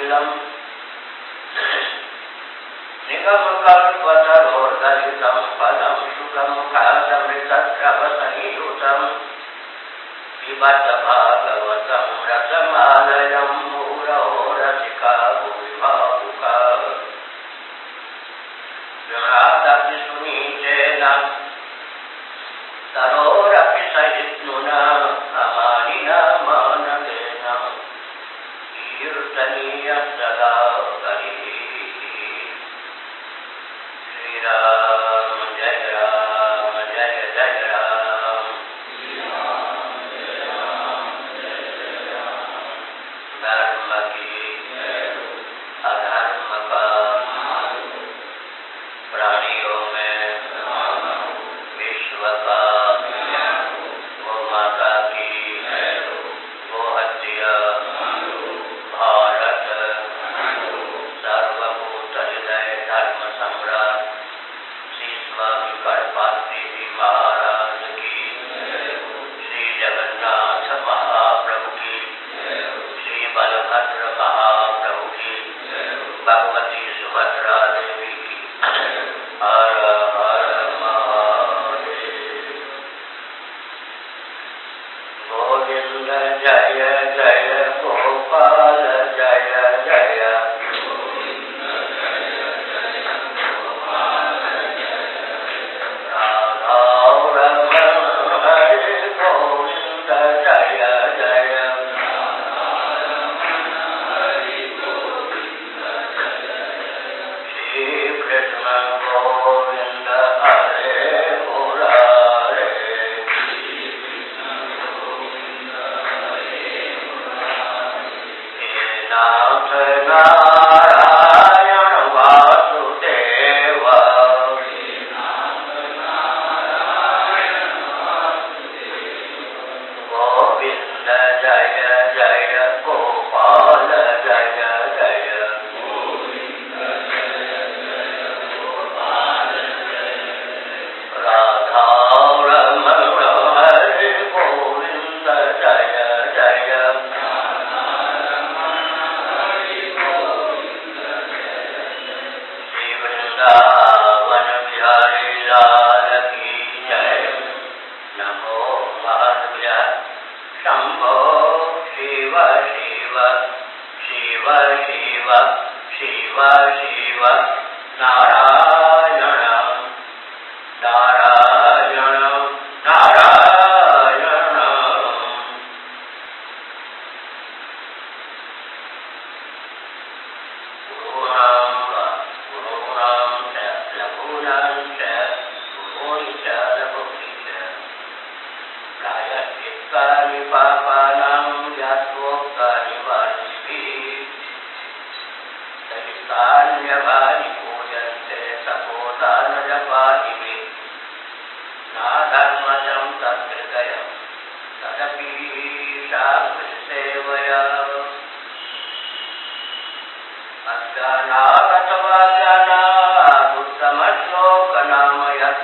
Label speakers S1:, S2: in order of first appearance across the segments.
S1: नीलम निगमकल्पतरोर्गलितं पदं सुखं कालमृतस्रवसंयुतं पिबत भागवतं रसमालयं मुहुरहो रसिका भुवि भावुका गृहादपि सुनीतेन तरोरपि सहिष्णुना अमानिना मानवेन कीर्तनीयं सदा हरिः। श्रीराम जय राम जय जय राम। धर्म की अधर्म का प्राणियों में विश्व का गो माता की गो हत्या भारत सर्वभूत हृदय धर्म सम्राट श्री स्वामी करपात्री जी महाराज की, श्री जगन्नाथ महाप्रभु की, श्री बलभद्र महाप्रभु की, भगवती सुभद्रा देवी की। हर हर महादेव। गोविंद जय जय गोपाल जय जय। राधा रमण हरे गोविंद जय जय। श्री कृष्ण गोविंद हरे मुरारे। हे नाथ नारायण वासुदेव। गोविंद जय जय गोपाल जय जय। राधा रमण हरे गोविंद जय जय। श्री वृंदावन बिहारी लाल की जय। नमो महादेव शंभो शिव शिव शिव शिव शिव शिव नारायण नारायण नारायण। गुरूणां च लघूनां च गुरूणि च लघूनि च प्रायश्चित्तानि पापानां यथोक्तानि वार्ष्णिभिः सहितान्यभानि पूजन्ते तपोदानजपादिभिः। नाधर्मजं तत्कृतयं तदपि शास्त्रसेवया। अज्ञानागतवाजानादुत्तमश्लोकनामयत्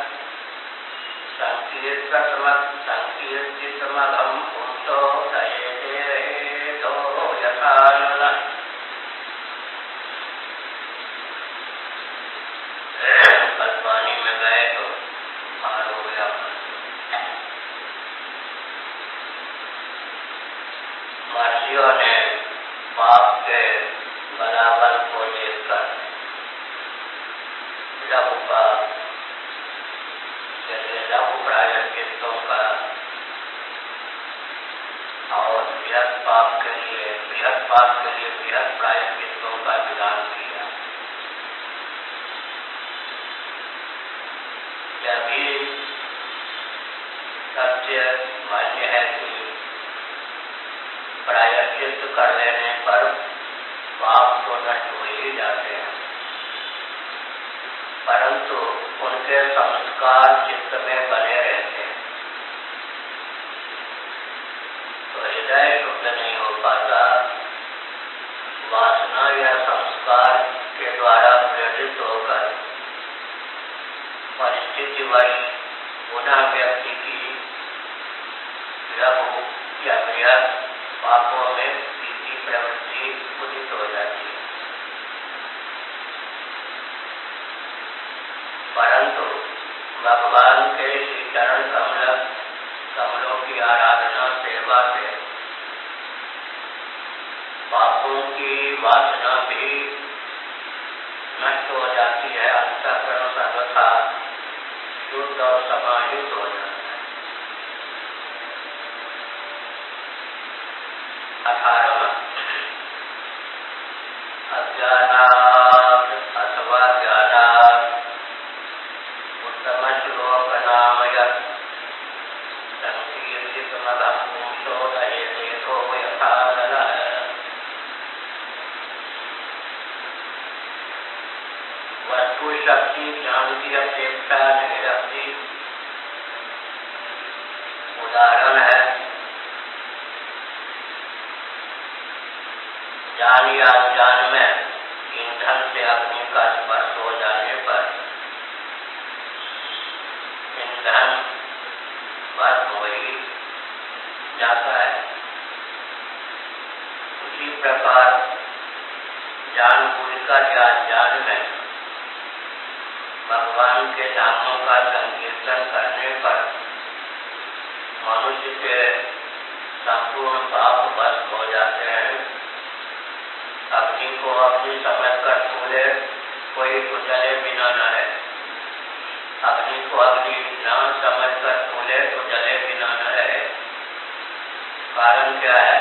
S1: संकीर्तितमघं पुंसो दयेते हेतो यथा नलः। कल पानी में गए तो पार हो गया। महर्षियों ने पाप के बराबर को देखकर लघु पाप जैसे लघु प्रायश्चित्तों का और बृहत् पाप के लिए बृहत् प्रायश्चित्तों का विधान किया। यह भी सत्य मान्य है कि प्रायश्चित कर लेने पर पाप तो नष्ट हो ही जाते हैं, परंतु उनके संस्कार चित्त में बने रहते हैं, तो हृदय शुद्ध नहीं हो पाता। वासना या संस्कार के द्वारा प्रेरित होकर परिस्थितिवश पुनः व्यक्ति की लघु या बृहत् पापों में प्रवृत्ति उदित हो जाती है। पापों की वासना भी नष्ट हो जाती है, अंतःकरण सर्वथा शुद्ध और समाहित हो जाता है। 18वां अज्ञानात् अथवा ज्ञानात् उत्तम श्लोक नामयत् संकीर्तित मधुंसो दये देखो यथा नलः। वस्तु शक्ति ज्ञान की अपेक्षा नहीं रखती। उदाहरण है, ज्ञान या अज्ञान में ईंधन से अग्नि का स्पर्श हो जाने पर ईंधन भस्म हो ही जाता है। उसी प्रकार जानबूझकर या अज्ञान में भगवान के नामों का संकीर्तन करने पर मनुष्य के संपूर्ण पाप भस्म हो जाते हैं। अग्नि को अग्नि समझकर भूले कोई जले बिना न रहे। अग्नि को अग्नि न समझकर भूले तो जले बिना न रहे। कारण क्या है?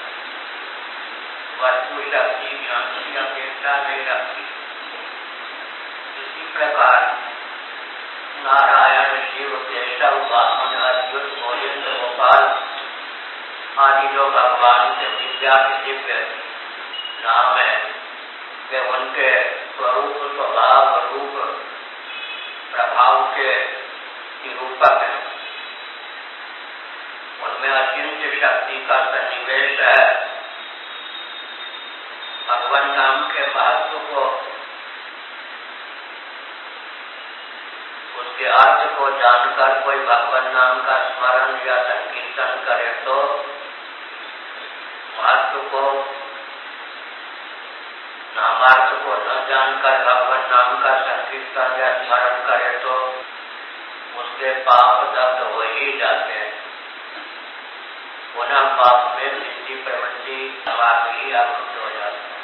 S1: वस्तु शक्ति ज्ञान की अपेक्षा नहीं रखती। इसी प्रकार नारायण, शिव, केशव, वामन, अच्युत, गोविंद, गोपाल आदि जो भगवान के दिव्य नाम है, वे उनके स्वरूप, स्वभाव, रूप, प्रभाव के निरूपक हैं। उनमें अचिंत्य शक्ति का सन्निवेश है। भगवान नाम के महत्व को, उसके अर्थ को जानकर कोई भगवान नाम का स्मरण या संकीर्तन करे तो महत्व को, नामार्थ को न जानकर भगवान नाम का संकीर्तन या स्मरण करे तो उसके पाप दग्ध हो ही जाते हैं। पुनः पाप में वृत्ति प्रवृत्ति ही आवृत्त हो जाती है।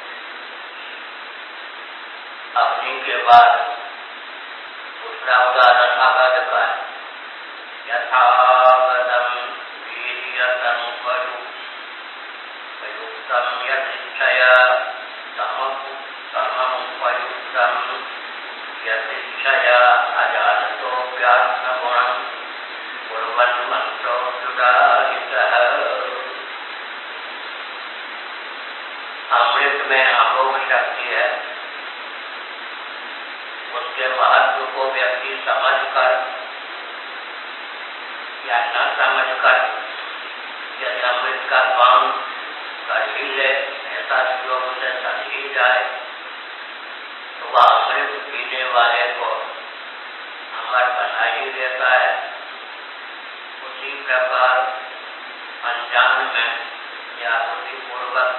S1: अग्नि के बाद दूसरा उदाहरण अगध का है। यथागतम वीर्यतम प्रयुक्तम यदिच्छया सममुपयुक्तम यदिच्छया अजानतो व्यात्मगुणं कुर्वन् मंत्रोऽव्युदाहितः। अमृत में अमोघ शक्ति है। उसके महत्व को व्यक्ति समझकर या न समझकर यदि अमृत का पान कर ही ले, ऐसा योग से कर ही जाए, तो वह अमृत पीने वाले को अमर बना ही देता है। उसी प्रकार अनजान में या बुद्धिपूर्वक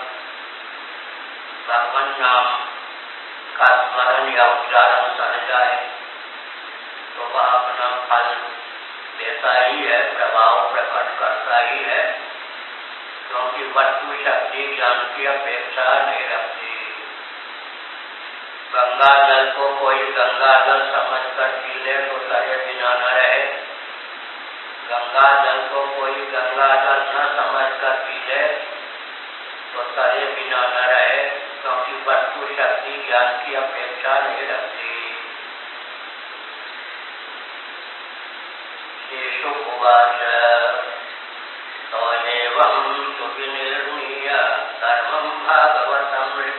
S1: भगवान नाम का स्मरण या उच्चारण कर जाए तो वह अपना फल देता ही है, प्रभाव प्रकट करता ही है, क्योंकि वस्तु शक्ति ज्ञान की अपेक्षा नहीं रखती। गंगा जल को कोई गंगा जल समझकर पी ले तो तरे बिना न रहे। गंगा जल को कोई गंगा जल न समझकर पी ले तो तरे बिना न रहे, क्योंकि वस्तु शक्ति ज्ञान की अपेक्षा नहीं रखती। शेषु उवाच तौनेवं सुविनिर्मीय धर्मं भागवतं नृप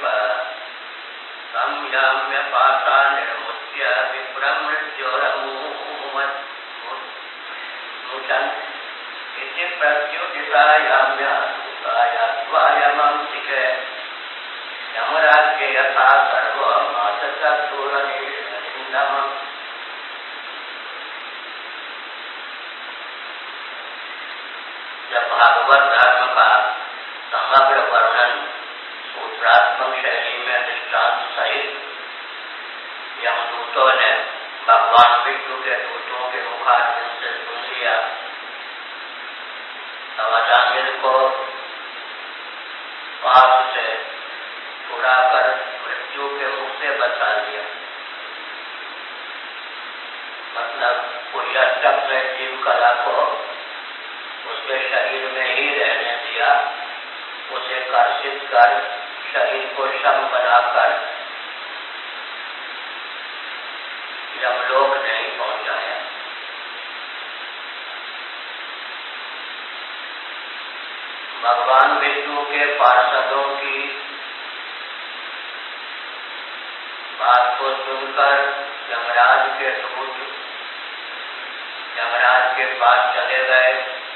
S1: संयाम्य पाशा निर्मुच्य विप्रं मृत्योरमुमुचन् इति प्रत्युदितायाम्य सुखायात्वायमंसिके यमराज्ये यथा सर्वमासचक्षुरनिन्दमम्। जब भागवत धर्म का समग्र वर्णन सूत्रात्मक शैली में दृष्टांत सहित यमदूतों ने भगवान विष्णु के दूतों के मुखारविंद से सुन लिया, तब अजामिल को पाप से छुड़ाकर मृत्यु के मुख से बचा लिया। मतलब कोई अष्टक में जीव कला को उसके शरीर में ही रहने दिया, उसे कर्षित कर शरीर को शम बनाकर यमलोक नहीं पहुंचाया। भगवान विष्णु के पार्षदों की बात को सुनकर यमराज के दूत यमराज के पास चले गए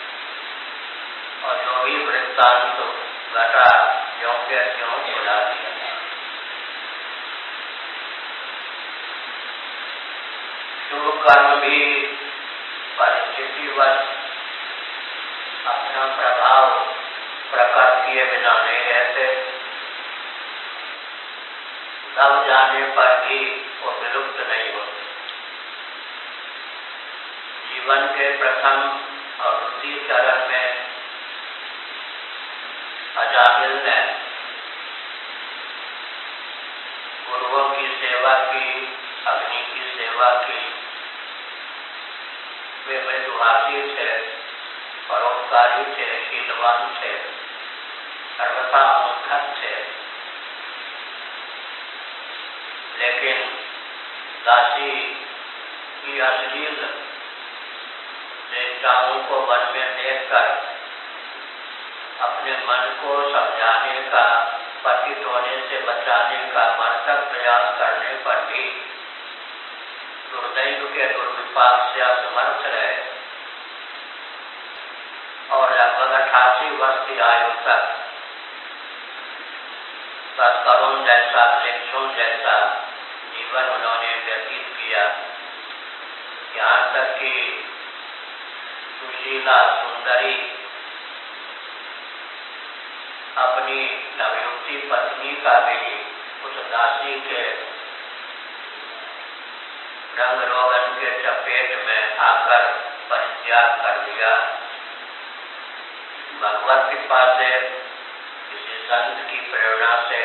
S1: और जो भी वृत्तांत घटा ज्यों के त्यों सुना दिया। शुभ कर्म भी परिस्थितिवश अपना प्रभाव प्रकट किए बिना नहीं रहते, दब जाने पर भी वो विलुप्त नहीं होते। जीवन के प्रथम और द्वितीय चरण में अजामिल ने गुरुओं की सेवा की, अग्नि की सेवा की। वे मृदुभाषी थे, परोपकारी थे, शीलवान थे, सर्वथा मुखर थे। लेकिन दासी की अश्लील चेष्टाओं को मन में देखकर अपने मन को समझाने का, पतित होने से बचाने का मरतक प्रयास करने पर भी दुर्दैव के दुर्विपाक से असमर्थ रहे और लगभग 88 वर्ष की आयु तक तस्करों जैसा, वृक्षों जैसा जीवन उन्होंने व्यतीत किया। यहाँ तक कि सुशीला सुंदरी अपनी नवयुक्ति पत्नी का भी उस दासी के रंग रोगन के चपेट में आकर परित्याग कर दिया। भगवत कृपा से, किसी संत की प्रेरणा से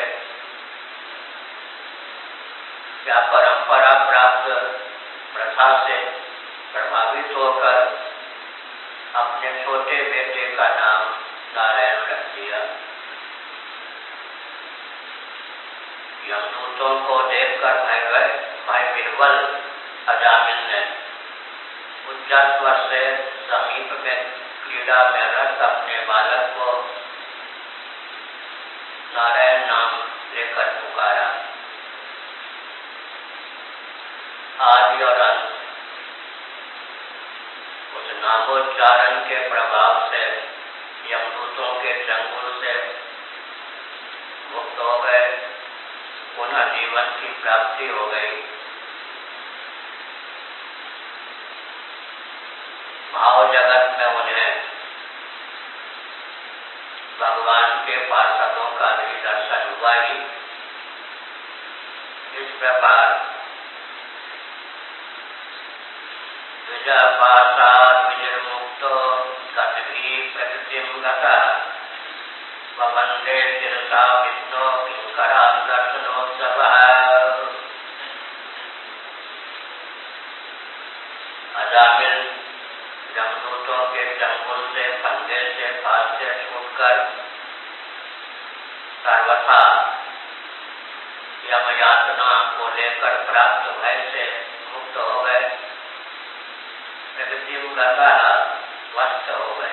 S1: या परंपरा प्राप्त प्रथा से प्रभावित होकर अपने छोटे बेटे का नाम नारायण रख दिया। यमदूतों को देखकर भाई बिरबल अजामिल ने उच्चस्वर से समीप में क्रीड़ा में रत अपने बालक को नारायण नाम लेकर पुकारा। आदि और अंत उस नामोच्चारण के प्रभाव से यमदूतों के चंगुल से मुक्त हो गए, पुनः जीवन की प्राप्ति हो गई। भाव जगत में उन्हें भगवान के पार्षदों का भी दर्शन हुआ ही। इस प्रकार विजयपाशाद विनिर्मुक्तो गतभी प्रकृतिम गतः वंदे शिरसा विष्णु किंकरान् दर्शनोत्सवः। अजामिल यमदूतों के चंगुल से, फंदे से, फांस से छूटकर सर्वथा यम यातना को लेकर प्राप्त भय से मुक्त हो गए, प्रकृति स्वस्थ हो गए।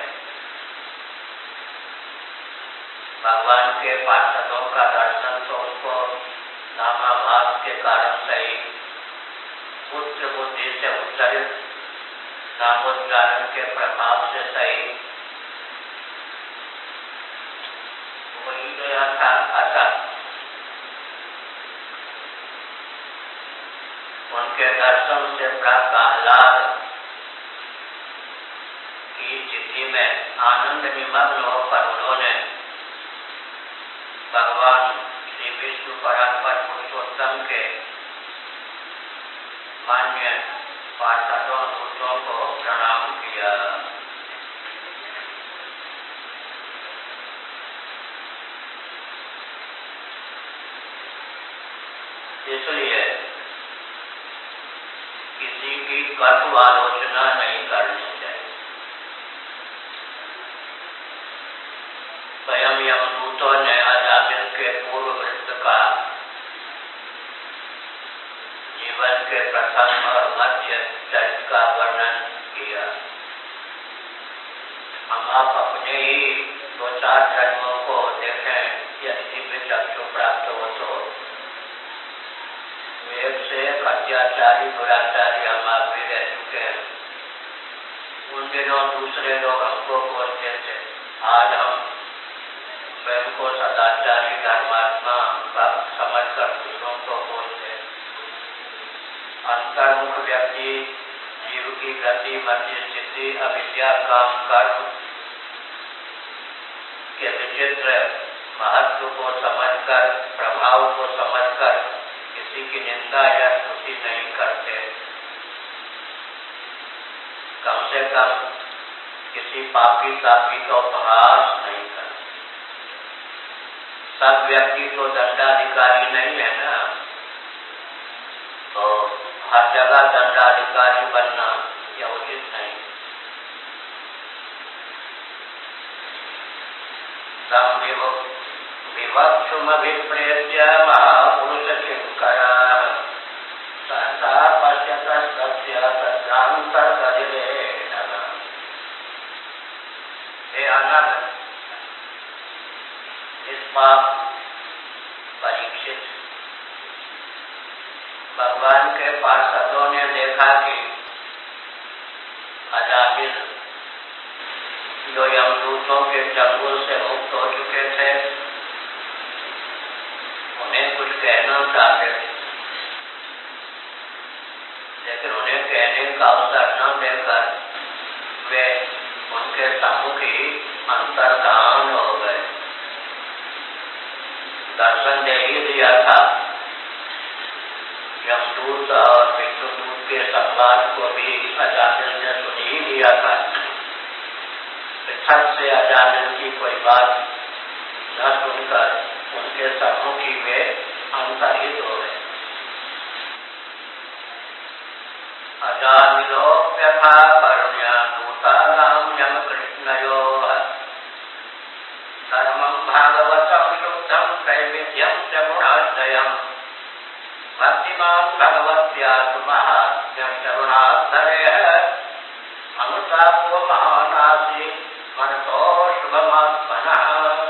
S1: भगवान के पार्षदों का दर्शन तो उनको नामाभास के कारण सही, पुत्र बुद्धि से उत्तरित नामोच्चारण के प्रभाव से सही वही गया था। अतः उनके दर्शन से प्राप्त आह्लाद की स्थिति में आनंद निमग्न होकर उन्होंने भगवान श्री विष्णु परात्पर पुरुषोत्तम के मान्य पार्षदों दूतों को प्रणाम किया। इसलिए किसी की कटु आलोचना नहीं करनी चाहिए। स्वयं यमदूतों ने अजामिल के पूर्व वृत्त का जीवन के प्रथम और मध्य चरित्र का वर्णन किया। हम आप अपने ही 2-4 जन्मों को देखें, यदि में चक्षु प्राप्त हो तो वेद से अत्याचारी दुराचारी हम आप भी रह चुके हैं। उन दिनों दूसरे लोग हमको बोलते थे, आज हम स्वयं को सदाचारी धर्मात्मा समझकर दूसरों को बोलते हैं। अंतर्मुख व्यक्ति जीव की गति, मति, स्थिति, अविद्या, काम, कर्म के विचित्र महत्व को समझकर, प्रभाव को समझकर किसी की निंदा या स्तुति नहीं करते। कम से कम किसी पापी तापी का उपहास नहीं करते। सब व्यक्ति तो दंडाधिकारी नहीं है ना, तो हर जगह दंडाधिकारी बनना यह उचित नहीं। विवक्षुमभिप्रेत्य महापुरुष किंकरः सहसा पश्यतस्तस्य तद्भ्रान्तर्गतिरेण। हे अनग निष्पाप परीक्षित, भगवान के पार्षदों ने देखा कि अजामिल जो यमदूतों के चंगुल से मुक्त हो चुके थे, उन्हें कुछ कहना चाहते थे, लेकिन उन्हें कहने का अवसर न देकर वे उनके सम्मुख ही अंतर्धान हो गए। दर्शन दे ही दिया था। यमदूत और विष्णुदूत के संवाद को भी अजामिल ने सुन ही लिया था। पृथक से अजामिल की कोई बात न सुनकर उनके सम्मुख ही वे अंतर्हित हो गए। अजामिलोप्यथा करुण्या दूतानां यम कृष्णयोः धर्मं भागवतं शुद्धं त्रैविध्यं च गुणाश्रयम् भक्तिमान् भगवत्यासु महात्म्यं करुणाधरेः अनुतापो महानासी मनतो शुभमात्मनः।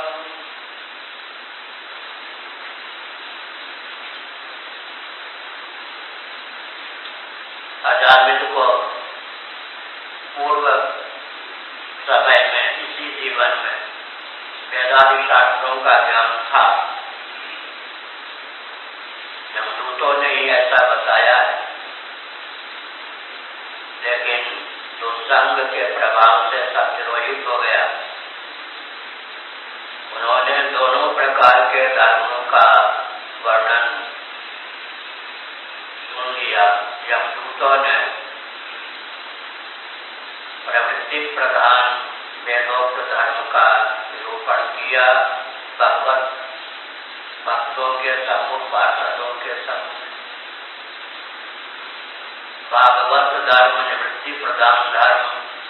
S1: अजामिल को पूर्व समय में, इसी जीवन में वेदादि शास्त्रों का ज्ञान था। यमदूतों ने ही ऐसा बताया है, लेकिन दुस्संग के प्रभाव से सत्यरोहित हो गया। उन्होंने दोनों प्रकार के धर्मों का वर्णन सुन लिया। यमदूतों ने प्रवृत्ति प्रधान वेदोक्त धर्म का निरूपण किया, भगवत भक्तों के सम्मुख, पार्षदों के सम्मुख। भागवत धर्म, निवृत्ति प्रधान धर्म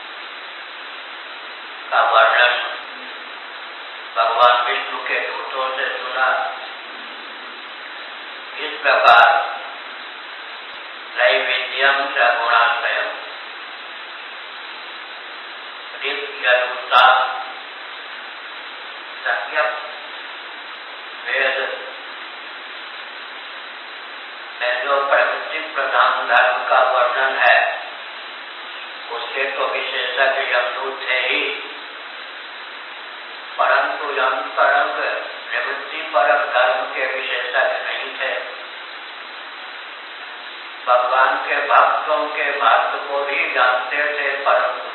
S1: का वर्णन भगवान विष्णु के दूतों से सुना। इस प्रकार त्रैविध्यम च गुणाश्रयम्, ऋक् सत्यम वेद में जो प्रवृत्ति प्रधान धर्म का वर्णन है, उसके तो विशेषज्ञ यमदूत थे ही, परंतु अंतरंग निवृत्ति परक धर्म के विशेषज्ञ नहीं थे। भगवान के भक्तों के महत्व को भी जानते थे, परंतु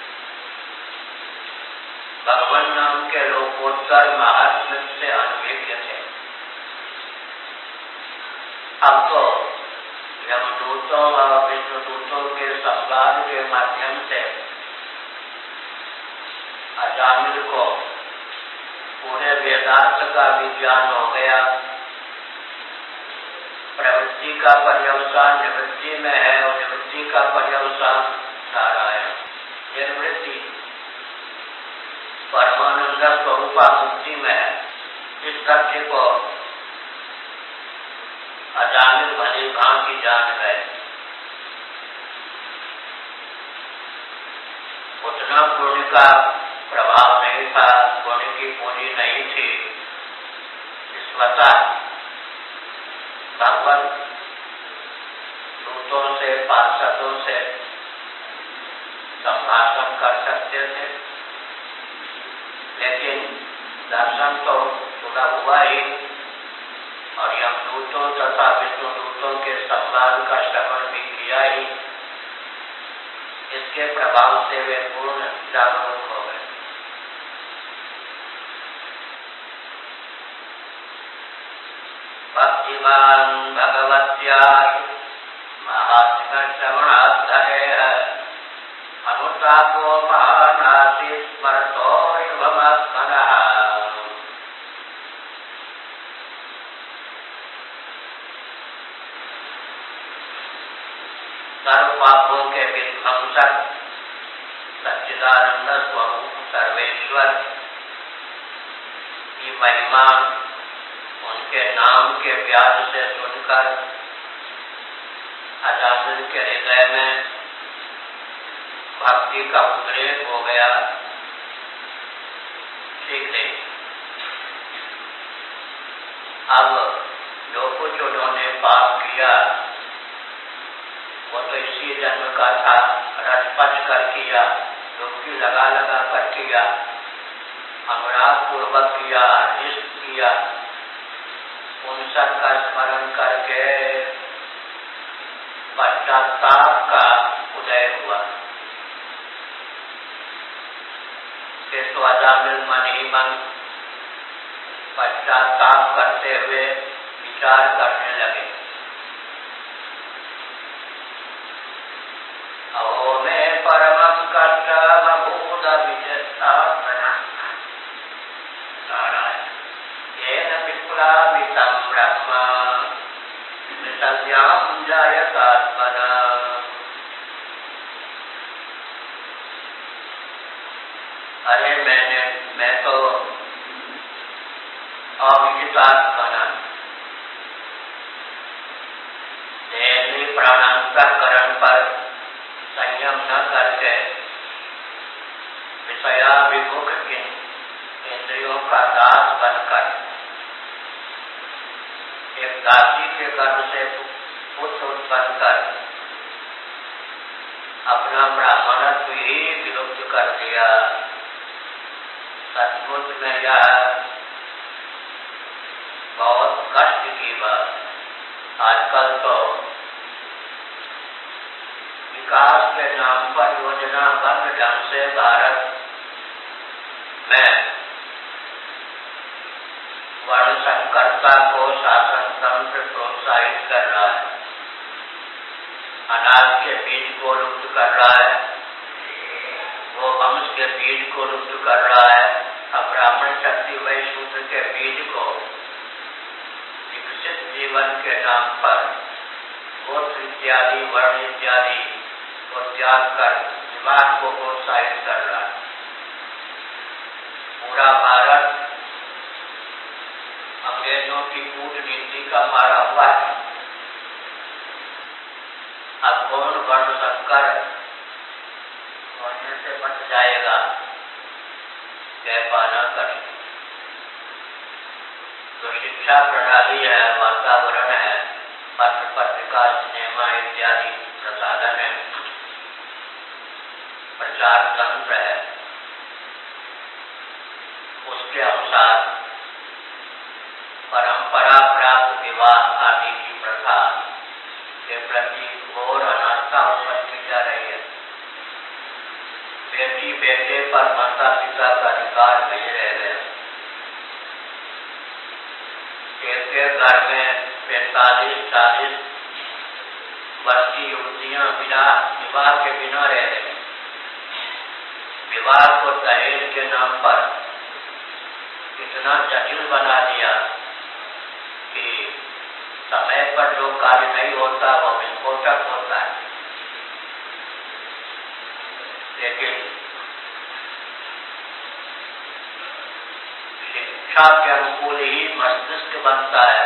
S1: भगवान नाम के लोकोत्तर महात्म्य से अनभिज्ञ थे। अब तो यमदूतों और विष्णुदूतों के संवाद के माध्यम से अजामिल को पूरे वेदांत का विज्ञान हो गया। निवृत्ति का पर्यवसान निवृत्ति में है और निवृत्ति का पर्यवसान नारायण। निर्वृत्ति परमानंद स्वरूपा मुक्ति में है। इस सत्य को अजामिल भली भांति जान गए। उतना पुण्य का प्रभाव नहीं था, पुण्य की पूंजी नहीं थी। स्वतः भगवत दूतों से पार्षदों से संभाषण कर सकते थे, लेकिन दर्शन तो सुलभ हुआ ही और यमदूतों तथा विष्णुदूतों के संवाद का श्रवण भी किया ही। इसके प्रभाव से वे पूर्ण जागरूक हो गए। भक्तिमान भगवत्या महात्म्य श्रवणाधरेः अनुतापो महानासी स्मरतो शुभमात्मनः। सर्व पापों के विध्वंसक सच्चिदानंद स्वरूप सर्वेश्वर की महिमा उनके नाम के व्याज से सुनकर अजामिल के हृदय में भक्ति का उद्रेक हो गया। ठीक है, अब जो कुछ उन्होंने पाप किया वो तो इसी जन्म का था, रचपच कर किया, डुबकी लगा लगा कर किया, अनुराग पूर्वक किया, इष्ट किया। उन सब का स्मरण करके पश्चाताप का उदय हुआ। फिर तो अजामिल मन ही मन पश्चाताप करते हुए विचार करने लगे। अहो में परमं कष्टमभूत विजयसाधना नारायण येन विप्लावितं ब्रह्म विसर्ज्यां जायतात्मना। अरे मैं तो अविजितात्मना देहली प्राणांतकरण पर संयम न करके विषयाभिमुख इंद्रियों का दास बनकर एक दासी के गर्भ से पुत्र उत्पन्न कर अपना ब्राह्मणत्व ही विलुप्त कर दिया। सचमुच में यह बहुत कष्ट की बात। आजकल तो विकास के नाम पर योजनाबद्ध ढंग से भारत में वर्ण संकरता को शासन तंत्र प्रोत्साहित कर रहा है, अनाज के बीज को लुप्त कर रहा है, वो वंश के बीज को लुप्त कर रहा है। अब ब्राह्मण शक्ति वैश्य शूद्र के बीज को विकसित जीवन के नाम पर गोत्र इत्यादि वर्ण इत्यादि को त्याग कर विवाह को प्रोत्साहित कर रहा है। पूरा भारत अंग्रेजों की कूटनीति का मारा हुआ है। अब कौन वर्ण संकर होने से बच जाएगा, कह पाना कठिन। जो शिक्षा प्रणाली है, वातावरण है, पत्र पत्रिका सिनेमा इत्यादि प्रसाधन है, प्रचार तंत्र है, उसके अनुसार परंपरा प्राप्त विवाह आदि की प्रथा के प्रति घोर अनास्था उत्पन्न की जा रही है। बेटी बेटे पर माता पिता का अधिकार नहीं रह गया। एक घर में 45-40 वर्षीय युवतियां बिना विवाह के बिना रह रही। विवाह को दहेज के नाम पर इतना जटिल बना दिया कि समय पर जो कार्य नहीं होता, वो विस्फोटक होता है। लेकिन शिक्षा के अनुकूल ही मस्तिष्क बनता है।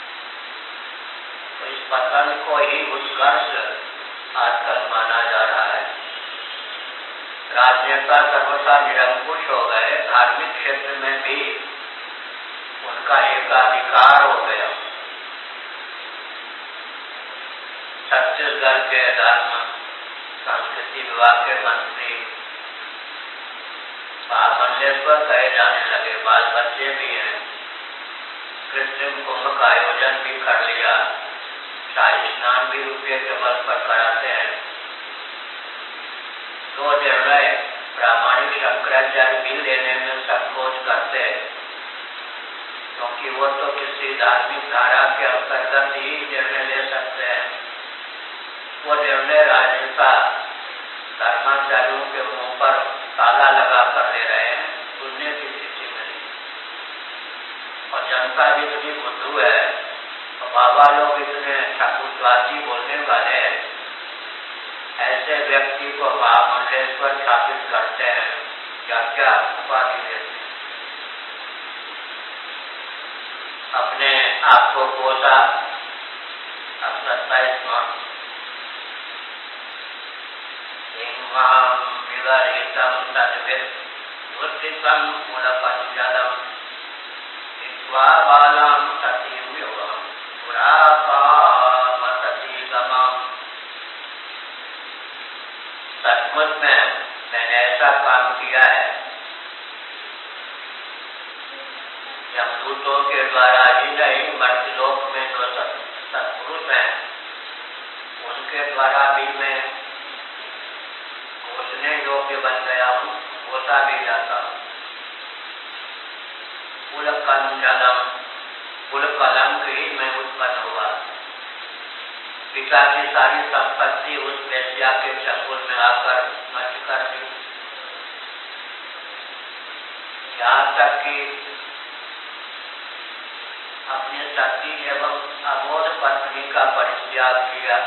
S1: तो इस पतन को ही उत्कर्ष आजकल माना जा रहा है। राजनेता सर्वथा निरंकुश हो गए, धार्मिक क्षेत्र में भी उनका एकाधिकार हो गया। छत्तीसगढ़ के धर्म संस्कृति विभाग के मंत्री महामंडलेश्वर कहे जाने लगे। बाल बच्चे भी हैं, कृत्रिम कुंभ का आयोजन भी कर लिया, शाही स्नान भी रुपये के बल पर कराते हैं। तो निर्णय प्रामाणिक शंकराचार्य भी लेने में संकोच करते हैं, क्योंकि वो तो किसी धार्मिक धारा के अंतर्गत ही निर्णय ले सकते हैं। वो निर्णय राजनेता धर्माचार्यों के मुंह पर ताला लगा कर ले रहे हैं, सुनने की स्थिति में नहीं। और जनता भी इतनी बुद्धू है और बाबा लोग इतने ठाकुरवादी बोलने वाले हैं, ऐसे व्यक्ति को महामंडलेश्वर स्थापित करते हैं, क्या क्या उपाधि देते हैं। अपने आप को कोसा। अब 27वां विवरितम तद्वित् उत्थितम मूलपंचलम बालाम सतीम योगम पुरापाम सतीगमम। सचमुच में मैंने ऐसा काम किया है, यमदूतों के द्वारा ही नहीं, मर्त्यलोक में जो सत्पुरुष हैं उनके द्वारा भी मैं घोषणे योग्य बन गया हूँ, घोषा भी जाता हूँ। कुल कलंक ही मैं उत्पन्न हुआ। पिता की सारी संपत्ति उस वेश्या के चंगुल में आकर नष्ट कर दी। यहाँ तक कि अपने सती एवं अबोध पत्नी का परित्याग किया,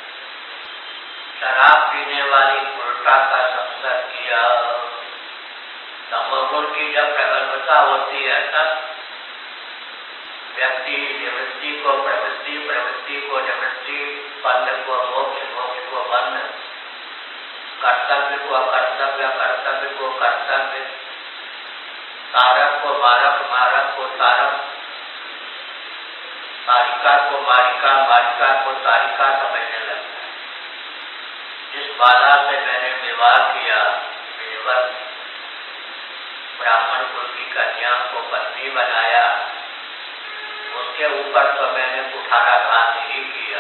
S1: शराब पीने वाली उल्टा का संस्कार किया। तमोगुण की जब प्रगल्भता होती है तब व्यक्ति निवृत्ति को प्रवृत्ति, प्रवृत्ति को निवृत्ति, बंध को मोक्ष, मोक्ष को बंध, कर्तव्य को अकर्तव्य, कर्तव्य को कर्तव्य, तारक को मारक, मारक को तारक, तारिका को मारिका, मारिका को तारिका समझने लगता है। जिस बाला से मैंने विवाह किया, बेवस ब्राह्मण कुल की कन्या को पत्नी बनाया, उसके ऊपर तो मैंने कुठाराघात ही किया।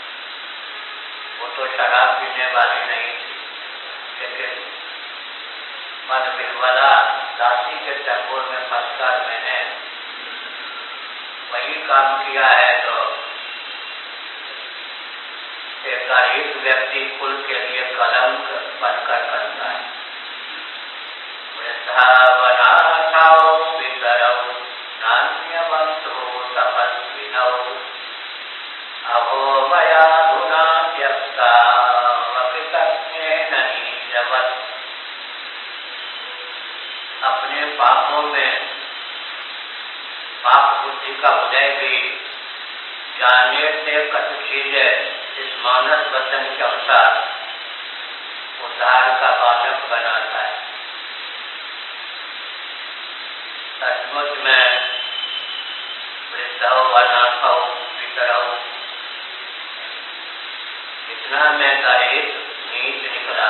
S1: वो तो शराब पीने वाली नहीं थी, लेकिन मन बिलवला दासी के चंगुल में फंसकर मैंने वही काम किया है जो एक गरीब व्यक्ति कुल के लिए कलंक बनकर करता है। वृद्धावनाथौ पितरौ नान्यवन्तु तपस्विनौ अहो मयाधुना त्यक्ता वकृतज्ञेन नीचवत्। अपने पापों में पाप बुद्धि का उदय भी जानने से कटु चीजें इस मानस वचन के अनुसार उद्धार का बाधक बनाता है। सचमुच में वृद्धौ अनाथौ पितरौ, इतना मैं गरीब नीच निकला।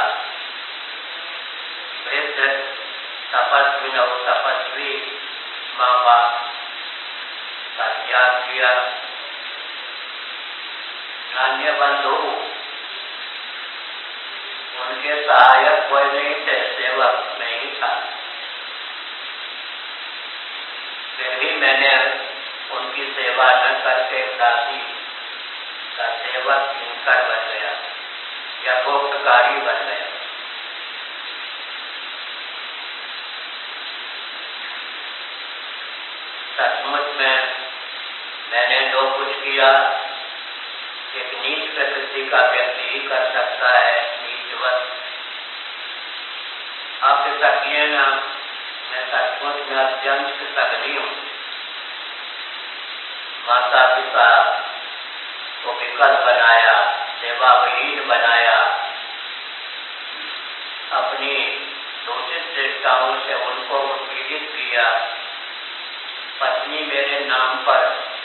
S1: वृद्ध तपस्विनौ, तपस्वी माँ बाप का त्याग किया। अन्य बंधु उनके सहायक कोई नहीं थे, सेवक नहीं था, फिर भी मैंने उनकी सेवा न करके दासी का सेवक किंकर बन गया, यथोक्तकारी बन गया। सचमुच में मैंने जो कुछ किया एक नीच प्रकृति का व्यक्ति ही कर सकता है। नीचवत आपके तकिए न मैं सचमुच में अत्यंत कृतज्ञ हूँ। माता पिता को विकल बनाया, सेवा विहीन बनाया, अपनी दूषित चेष्टाओं से उनको उत्पीड़ित किया। पत्नी मेरे नाम पर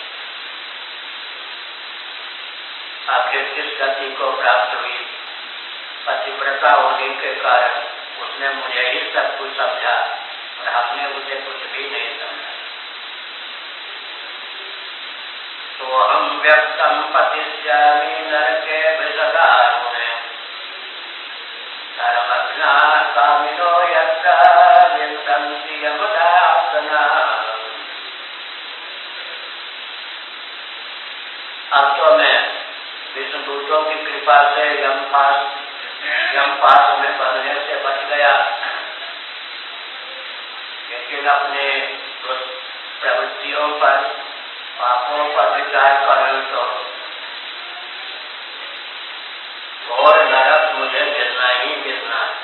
S1: आखिर किस गति को प्राप्त हुई? पतिव्रता होने के कारण उसने मुझे ही सब कुछ समझा और हमने उसे कुछ भी नहीं समझा। तो हम व्यक्तम पतिष्यामि नरके विषदारुणे धर्मज्ञा कामिनो यत्र विन्दन्ति यमदासनाः। अब तो मैं विष्णुदूतों की कृपा से यमपाश में बनने से बच गया, लेकिन अपने प्रवृत्तियों पर, पापों पर विचार करें तो घोर नरक मुझे मिलना ही मिलना है,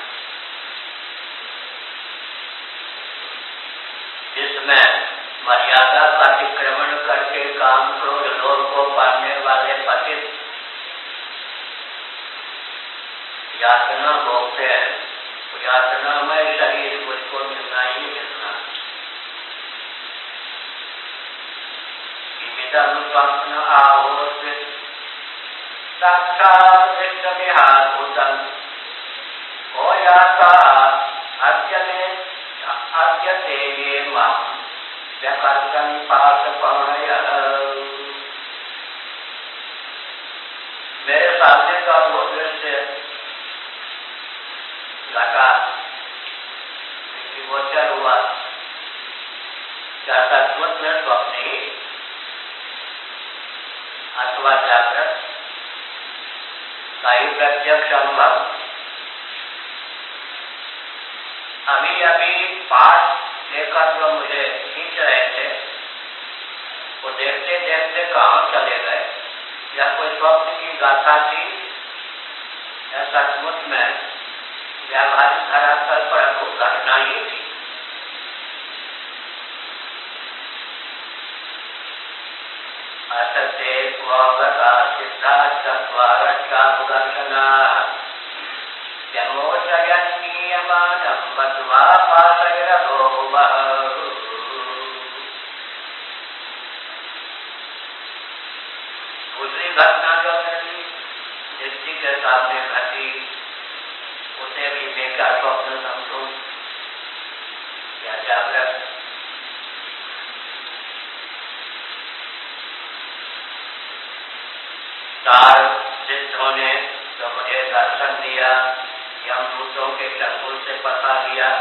S1: जिसमें मर्यादा का अतिक्रमण करके काम क्रोध लोभ को पाने वाले पतित यातना भोगते हैं। यातनामय शरीर मुझको मिलना ही मिलना। इदं स्वप्न आहोस्वित साक्षात् विश्वविहारभूतं को याता अद्य ते ये मां व्यकर्षन् पाशपाणयः। मेरे सामने का वो दृश्य घटा, गोचर हुआ, क्या सचमुच में स्वप्न ही अथवा जागृत का ही प्रत्यक्ष अनुभव? अभी अभी पाठ लेकर जो मुझे खींच रहे थे वो देखते देखते कहाँ चले गए? या कोई स्वप्न की गाथा थी या सचमुच में व्यावहारिक धरातल पर घटना ही थी? असते स्वगता सिद्धा चत्वारश्चादर्शना यमोचयन्नियमानं मत्वा पाशैरभोवः। दूसरी घटना जो मेरी दृष्टि के सामने घटी उसे भी मैं क्या स्वप्न समझूं या जागृत? चार सिद्धों ने जो मुझे दर्शन दिया, यमदूतों के चंगुल से फंसा दिया,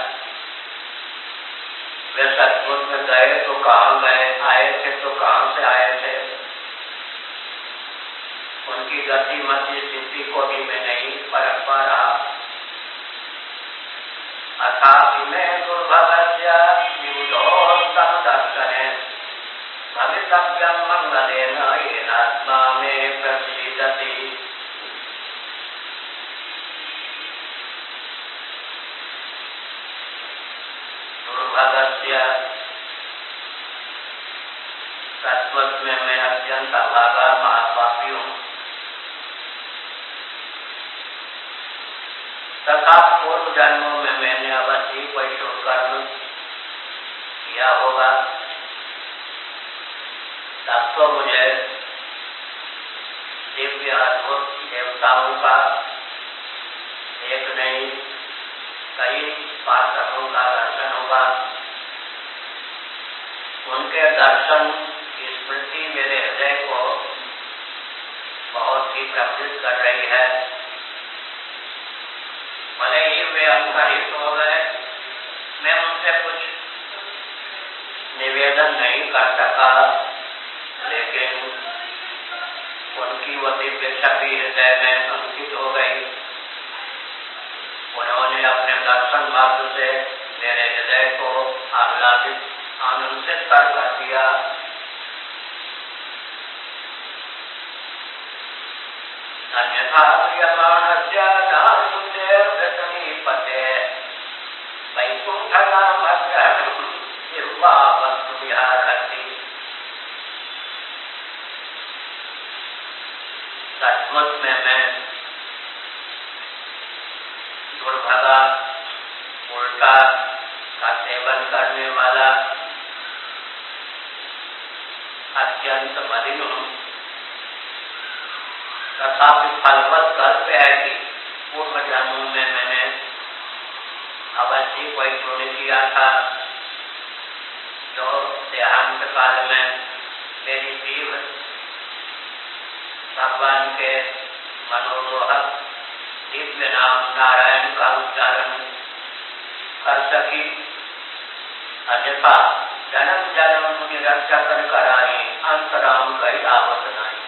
S1: वे सचमुच में गए तो कहाँ गए, आए थे तो कहाँ से आए थे? उनकी गति मति स्थिति को भी मैं नहीं परख पा रहा। अथापि में दुर्भगस्य विबुधोत्तम दर्शने भवितव्यं मंगलेन येनात्मा में प्रसीदति। दुर्भगस्य सचमुच में मैं अत्यंत अभागा महापापी हूँ, तथा पूर्व जन्मों में मैंने अवश्य कोई शुभ कर्म किया होगा, तब तो मुझे दिव्य अद्भुत देवताओं का एक नहीं कई पार्षदों का दर्शन होगा। उनके दर्शन की स्मृति मेरे हृदय को बहुत ही प्रफुल्लित कर रही है। भले ही वे अंतरहित हो गए, मैं उनसे कुछ निवेदन नहीं कर सका, लेकिन उनकी वो दिव्य छवि हृदय में अंकित हो गई। उन्होंने अपने दर्शन मात्र से मेरे हृदय को आह्लादित आनंदित कर दिया। सचमुच में मैं दुर्भागा उल्टा का सेवन करने वाला अत्यंत मलिन हूँ। तथापि फलवत कल्प है कि पूर्व जन्मों में मैंने अवश्य कोई पुण्य किया था, जो देहांत काल में मेरी जीव भगवान के मनोरोहक दिव्य नाम नारायण का उच्चारण कर सकी। अन्यथा जन्म जन्म निरक्षर कराई, अंतराम कई आवत नहीं।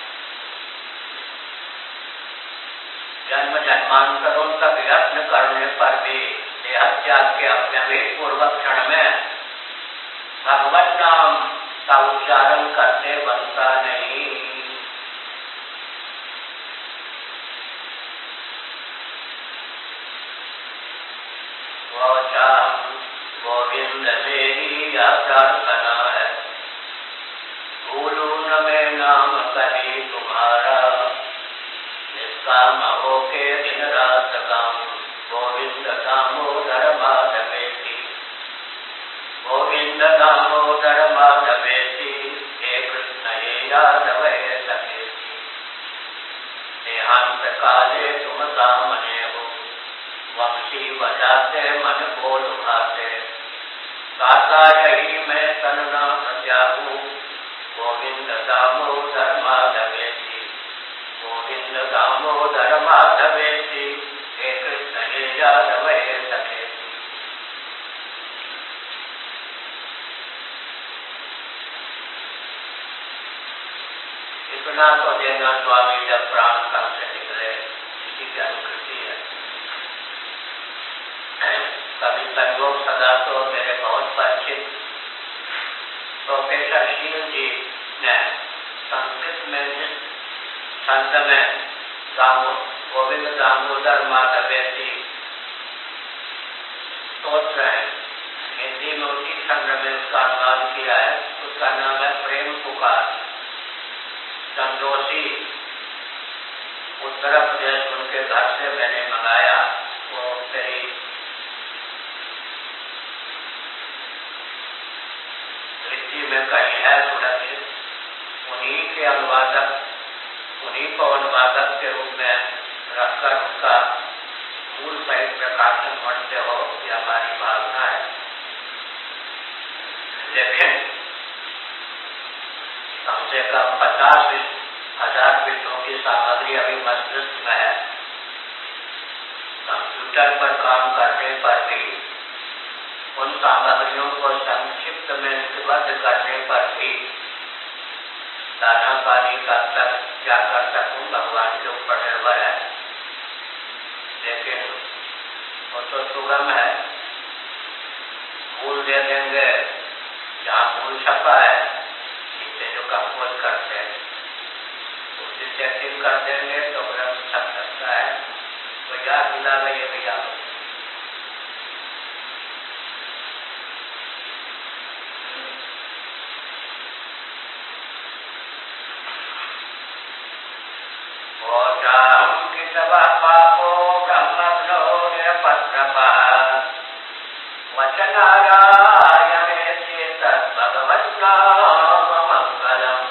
S1: जन्म जन्मांतरों तक यत्न करने पर भी देह त्याग के अपने पूर्वक क्षण में भगवत नाम का उच्चारण करते बनता नहीं। गोविंद मेरी यह प्रार्थना है, भूलू न मैं नाम कभी तुम्हारा, निष्काम होके दिन रात गाऊं गोविंद दामोदर माधवेती। गोविंद दामोदर माधवेती, हे कृष्ण हे यादव हे सखेती। देहांत काले तुम सामने हो, वंशी बजाते मन को लुभाते। गाता यही मैं तन नाम त्यागू, गोविंद दामोदर माधवेती। गोविंद दामोदर माधवेती, हे कृष्ण हे यादव हे सखेती। इतना तो देना स्वामी जब प्राण तन से निकले, इसी की अनुकृति है। कभी संयोग सदा तो मेरे बहुत परिचित प्रोफेसर शील जी ने संस्कृत में जिस छंद में गोविंद दामोदर माधवेती स्तोत्र है, हिंदी में उसी छंद में उसका अनुवाद किया है। उसका नाम है प्रेम पुकार। चंद्रोसी उत्तर प्रदेश उनके घर से मैंने मंगाया। वो मेरी दृष्टि में कहीं है सुरक्षित। उन्हीं के अनुवादक, उन्हीं को अनुवादक के रूप में रखकर उनका मूल सहित प्रकाशन बढ़ते हो, यह हमारी भावना है। लेकिन कम से कम 50,000 पृष्ठों की सामग्री अभी मस्तिष्क में है। कंप्यूटर पर काम करने पर भी उन सामग्रियों को संक्षिप्त में लिपिबद्ध करने पर भी दाना पानी कब तक क्या कर सकूं, भगवान के ऊपर निर्भर है। लेकिन वो तो सुगम है, मूल दे देंगे जहाँ मूल छपा है, इसे जो कंपोज करते हैं उसे चेकिंग कर देंगे तो ग्रंथ छप सकता है। तो याद दिला गए भैया। पापो ब्रह्मग्नो निरपत्रपः वचनारायणे चेतत् भगवन्नाम मंगलम्।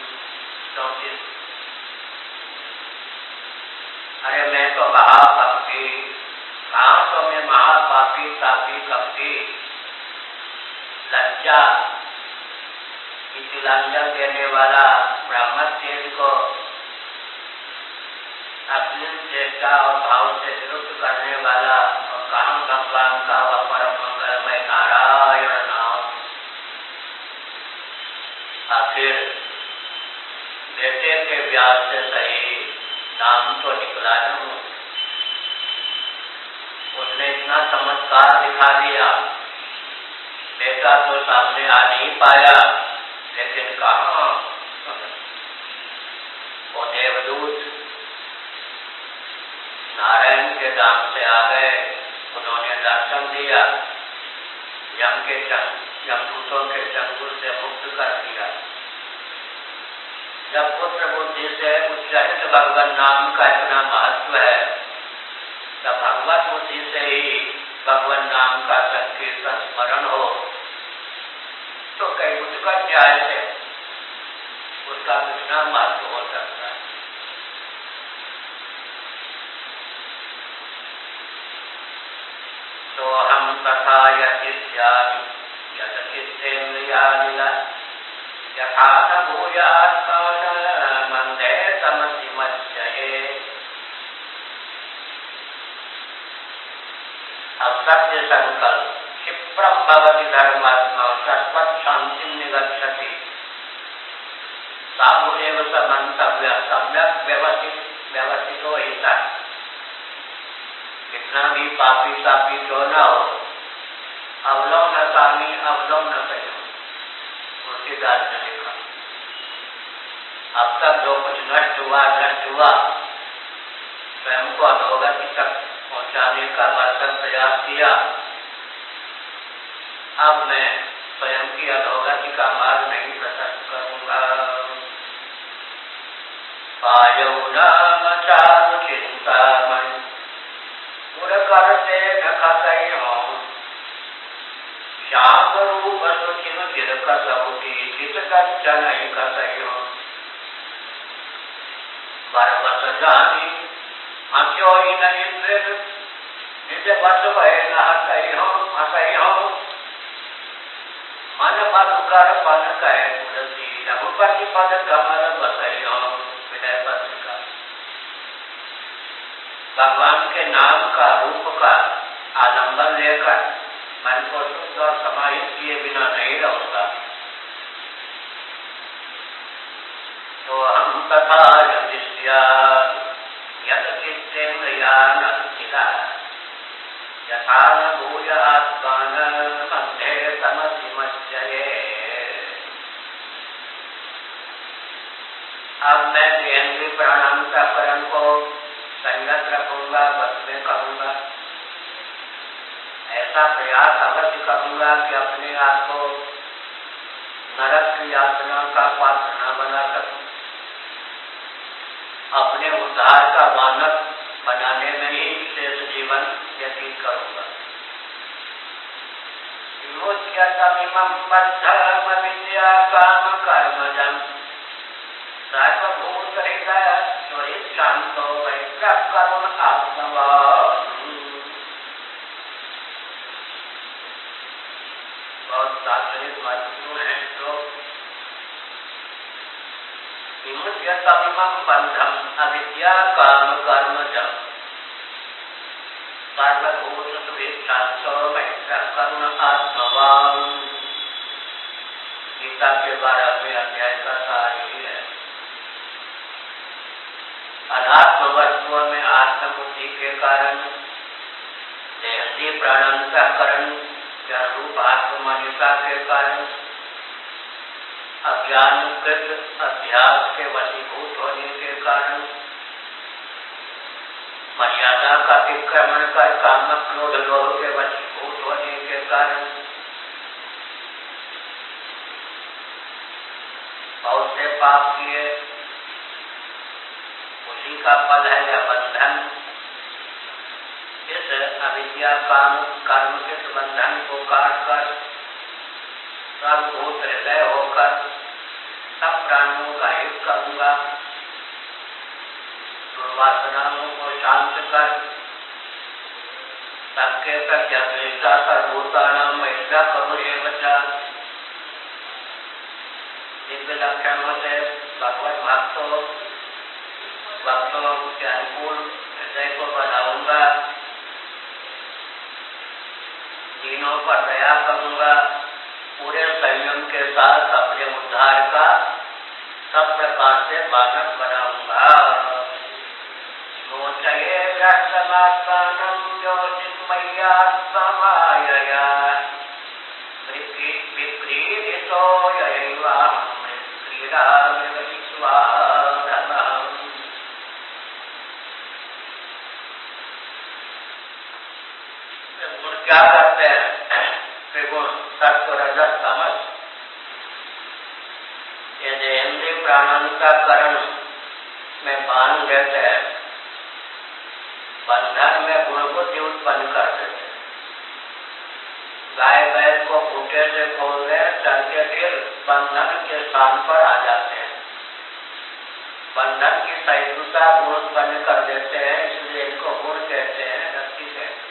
S1: अरे मैं तो महापापी, कहाँ तो मैं महापापी तापी कपटी। लज्जा की तिलांजन देने वाला ब्रह्मचर्य को अश्लील चेष्टा और भाव से विरुद्ध करने वाला और कहाँ भगवान का वह परम मंगलमय नारायण नाम। आखिर बेटे के व्यास से सही नाम तो निकला नहीं। उसने इतना चमत्कार दिखा दिया, बेटा तो सामने आ नहीं पाया, लेकिन कहाँ वो देवदूत नारायण के धाम से आ गए। उन्होंने दर्शन दिया, यमदूतों के चंगुल से मुक्त कर दिया। जब पुत्र बुद्धि से उच्चरित भगवान नाम का इतना महत्व है, तब भगवत बुद्धि से ही भगवान नाम का संकीर्तन स्मरण हो तो कई उसका न्याय से उसका कितना महत्व हो सकता है। तो हम तथा यशिष्यामि यदचित्तेन्द्रियाणि यथा न भूयात्मान मंदे तमसि मज्जये। अब सत्य संकल्प क्षिप्रम भवति धर्मात्मा शाश्वत शांति निगच्छति साधुरेव स मंतव्य सम्यक व्यवस्थितो हिता। कितना भी पापी सापी क्यों न हो, अवलव न सामी अवलव न कहो, तुलसीदास ने लिखा। अब तक जो कुछ नष्ट हुआ स्वयं को अधोगति तक पहुंचाने का भरसक प्रयास किया। अब मैं स्वयं की अधोगति का मार्ग नहीं प्रशस्त करूंगा। पायौ नाम चारु चिंतामणि मुर करते न खसैयो श्याम रूप सुचिन चिर कसौटी चित कंचन कसैयो। बरबस जानी हंस्यो इन इंद्र निज बस भय न हंसैयो मन मधुकर पन कह तुलसी रघुपति पद कमल बसैयो। विनय पत्रिका। भगवान के नाम का रूप का आलंबन लेकर मन को शुद्ध और समाहित किए बिना नहीं रहूंगा। तो हम तथा यदिष्या यदचित्तेन्द्रियाण्यखिला यथा न भूयात्मान मंदे तमसि मज्जये। अब मैं देहेन्द्रिय प्राणांतःकरण को संयत रखूंगा, बस में करूंगा। ऐसा प्रयास अवश्य करूंगा कि अपने आप को नरक की यातना का पात्र न बना सकूं। अपने उद्धार का मानक बनाने में ही शेष जीवन व्यतीत करूंगा। विमुच्यतमिमं बद्धम विद्या काम कर्मजं सर्वभूत हृदय स्वरित शांतो वैत्र करुण आत्मवान्। बहुत दार्शनिक महत्वपूर्ण है। तो विमुच्यतमिमं बद्धम अविद्या काम कर्मजं सर्वभूत सुहृत् शांतो वैत्र करुण आत्मवान्। गीता के 12वें अध्याय का सार ही है। अनात्म वस्तुओं में आत्मबुद्धि के कारण देहेन्द्रिय प्राणांतःकरण या रूप आत्ममान्यता के कारण अज्ञानकृत अध्यास के वशीभूत होने के कारण मर्यादा का अतिक्रमण कर काम क्रोध लोभ के वशीभूत होने के कारण बहुत से पाप किए। उसी का फल है यह बंधन। इस अविद्या काम कर्म के बंधन को काटकर सर्वभूत हृदय होकर सब प्राणियों का हित करूंगा। दुर्वासनाओं को शांत कर सबके प्रत्यक्ष सर्वभूतानां मैत्रा करुणेव च। दिव्य लक्षणों से भगवत भक्तों के अनुकूल हृदय को बनाऊंगा। तीनों पर दया करूंगा। पूरे संयम के साथ अपने उद्धार का सब प्रकार से बाधक बनाऊंगा। मोचये व्यासमात्मानं ज्योतिर्मय्यात्ममायया विक्रीडितो ययैवाहं क्रीडामि स्वाधर्मम्। गुण क्या करते हैं? त्रिगुण सत्व रजस तमस। ये देहेन्द्रिय प्राणांतकरण में बांध देते हैं, बंधन में गुण बुद्धि उत्पन्न कर देते हैं। गाय बैल को खूंटे से खोल दे, चल के फिर बंधन के स्थान पर आ जाते हैं। बंधन की सहिष्णुता गुण उत्पन्न कर देते हैं, इसलिए इनको गुण कहते हैं, रस्सी कहते हैं।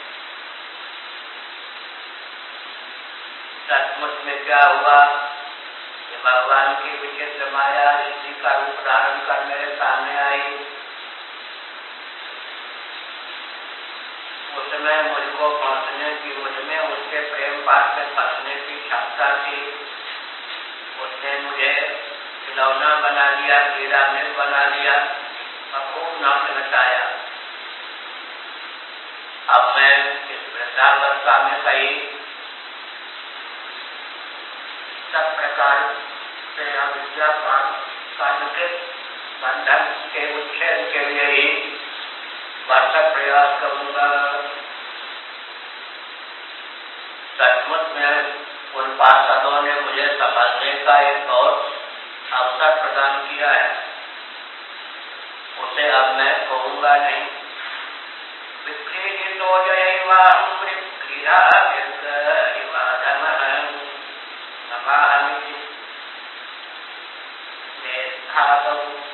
S1: सचमुच में क्या हुआ कि भगवान की विचित्र माया ऋषि का रूप धारण कर मेरे सामने आई। उसमें मुझको पहुंचने की, मुझमें उसके प्रेम पास में फंसने की क्षमता थी। उसने मुझे खिलौना बना दिया, कीड़ा मिल बना दिया और खूब नाच नचाया। अब मैं इस वृद्धावस्था में सही सब प्रकार से अविद्या कर्म के बंधन के उच्छेद के लिए ही भरसक प्रयास करूंगा। सचमुच में उन पार्षदों ने मुझे समझने का एक और अवसर प्रदान किया है, उसे अब मैं खोऊंगा नहीं। विक्रीडितो जयैवाहं क्रीडाविर्गरिवाधमहं नमामि मेधादौ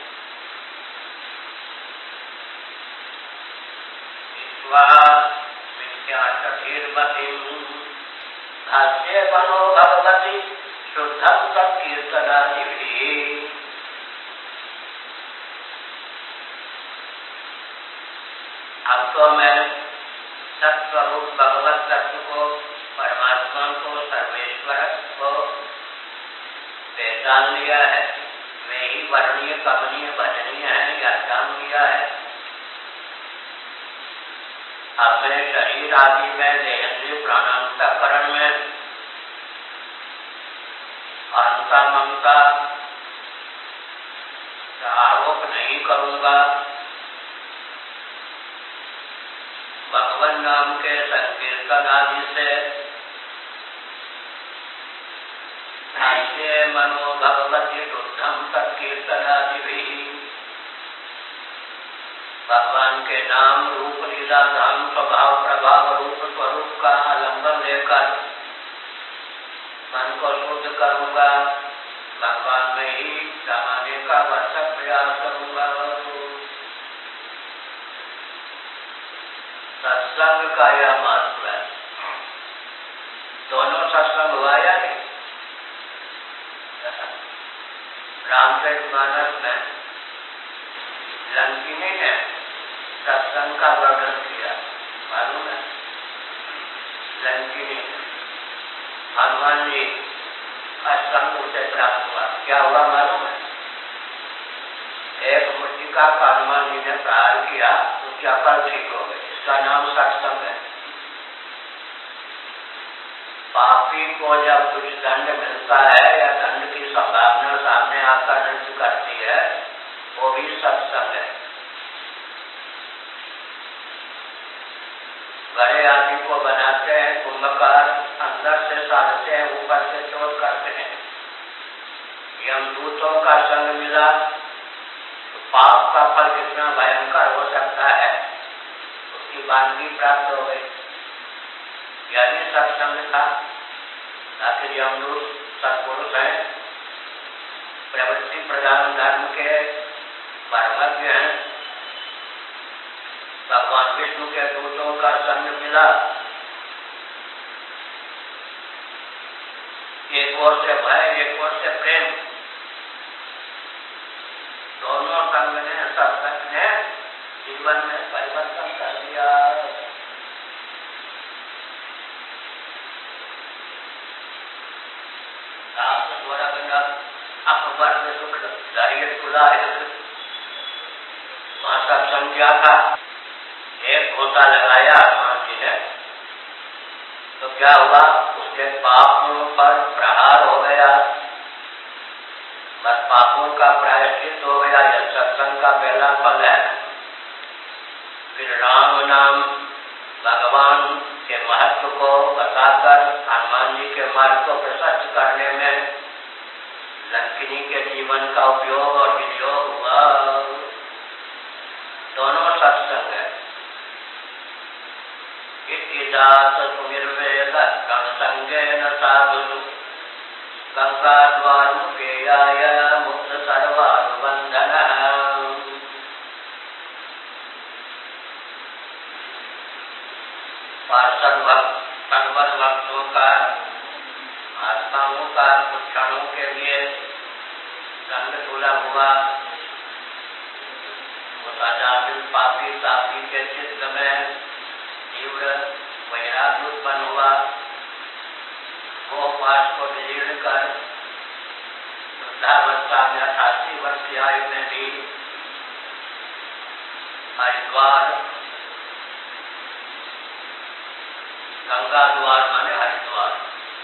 S1: विश्वा विद्याचीर्मतिं भाष्ये मनो भगवती शुद्धं सत्कीर्तनादिभिः। अब तो मैं सत्स्वरूप भगवत तत्व को, परमात्मा को, सर्वेश्वर को पहचान लिया है। वे ही वर्णीय, कमनीय, भजनीय है, यह जान लिया है। अब मैं शरीर आदि में, देहेंद्रिय प्राणांतकरण में अहंता, ममता का आरोप नहीं करूंगा। भगवान नाम के संकीर्तन आदि से भाष्ये मनो भगवती शुद्धम सत्कीर्तनादिभिः। भगवान के नाम, रूप, लीला, धाम, स्वभाव, प्रभाव, रूप स्वरूप का आलंबन लेकर मन को शुद्ध करूंगा। भगवान में ही समाने का भरसक प्रयास करूंगा। सत्संग का यह महत्व है। दोनों सत्संग हुआ या नहीं? रामचरितमानस में लंकिनी ने सत्संग का वर्णन किया, मालूम है? लंकिनी हनुमान जी सत्संग उसे प्राप्त हुआ। क्या हुआ मालूम है? एक मुर्तिका का हनुमान जी ने प्रहार किया, उसकी अकल ठीक हो गई। इसका नाम सत्संग है। पापी को जब कुछ दंड मिलता है या दंड की संभावना सामने आकर नृत्य करती है, वो भी सत्संग है। घड़े आदि को बनाते हैं कुंभकार, अंदर से साधते हैं, ऊपर से चोट करते हैं। यमदूतों का संग मिला तो पाप का फल कितना भयंकर हो सकता है, उसकी वानगी प्राप्त हो गई। यह भी सत्संग था। आखिर यमदूत सत्पुरुष हैं, प्रवृत्ति प्रधान धर्म के परमज्ञ हैं। भगवान विष्णु के दूतों का संग मिला, एक ओर से भय, एक ओर से प्रेम, दोनों संग ने, सत्संग ने जीवन में परिवर्तन कर दिया। अपवर्ग सुख धैर्य खुलाए, वहां सत्संग किया था। एक घोटा लगाया हनुमान जी ने, तो क्या हुआ? उसके पापों पर प्रहार हो गया, बस पापों का प्रायश्चित हो गया। यह सत्संग का पहला फल है। फिर राम नाम, भगवान के महत्व को बताकर हनुमान जी के मार्ग को प्रशस्त करने में लंकिनी के जीवन का उपयोग मतलब हुआ अजामिल पापी तापी के चित्त में तीव्र वैराग्य उत्पन्न हुआ। वो पास को विलीन कर वृद्धावस्था में 88 वर्ष की आयु में भी हरिद्वार, गंगा द्वार माने हरिद्वार,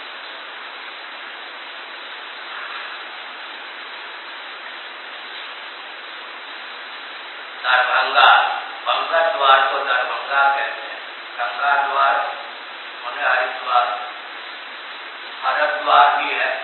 S1: दरभंगा, गंगा द्वार को दरभंगा कहते हैं, गंगा द्वार माने हरिद्वार, हरिद्वार भी है।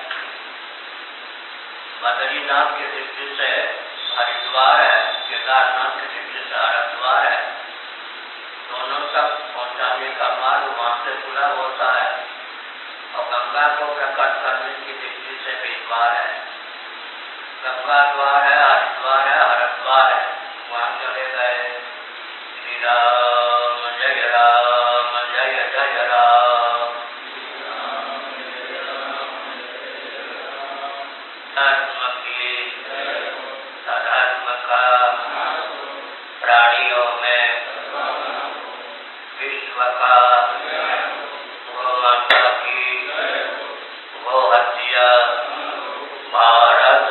S1: बद्रीनाथ की दृष्टि से हरिद्वार है, केदारनाथ की दृष्टि से हरिद्वार है। दोनों तक पहुंचाने का मार्ग वहां से पूरा होता है और गंगा को प्रकट करने की दृष्टि से भी द्वार है। गंगा द्वार है, हरिद्वार है, हरिद्वार है। वहां चले गए। श्री राम जय राम जय जय राम। धर्म की धर्म का प्राणियों में विश्व का गोमाता की गोहत्या भारत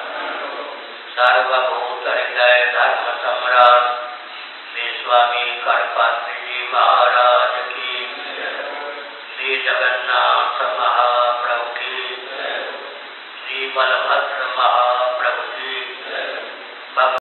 S1: सर्वभूत हृदय धर्म सम्राट श्री स्वामी करपात्री जी महाराज की, श्री जगन्नाथ महाप्रभु की, श्री बलभद्र महाप्रभु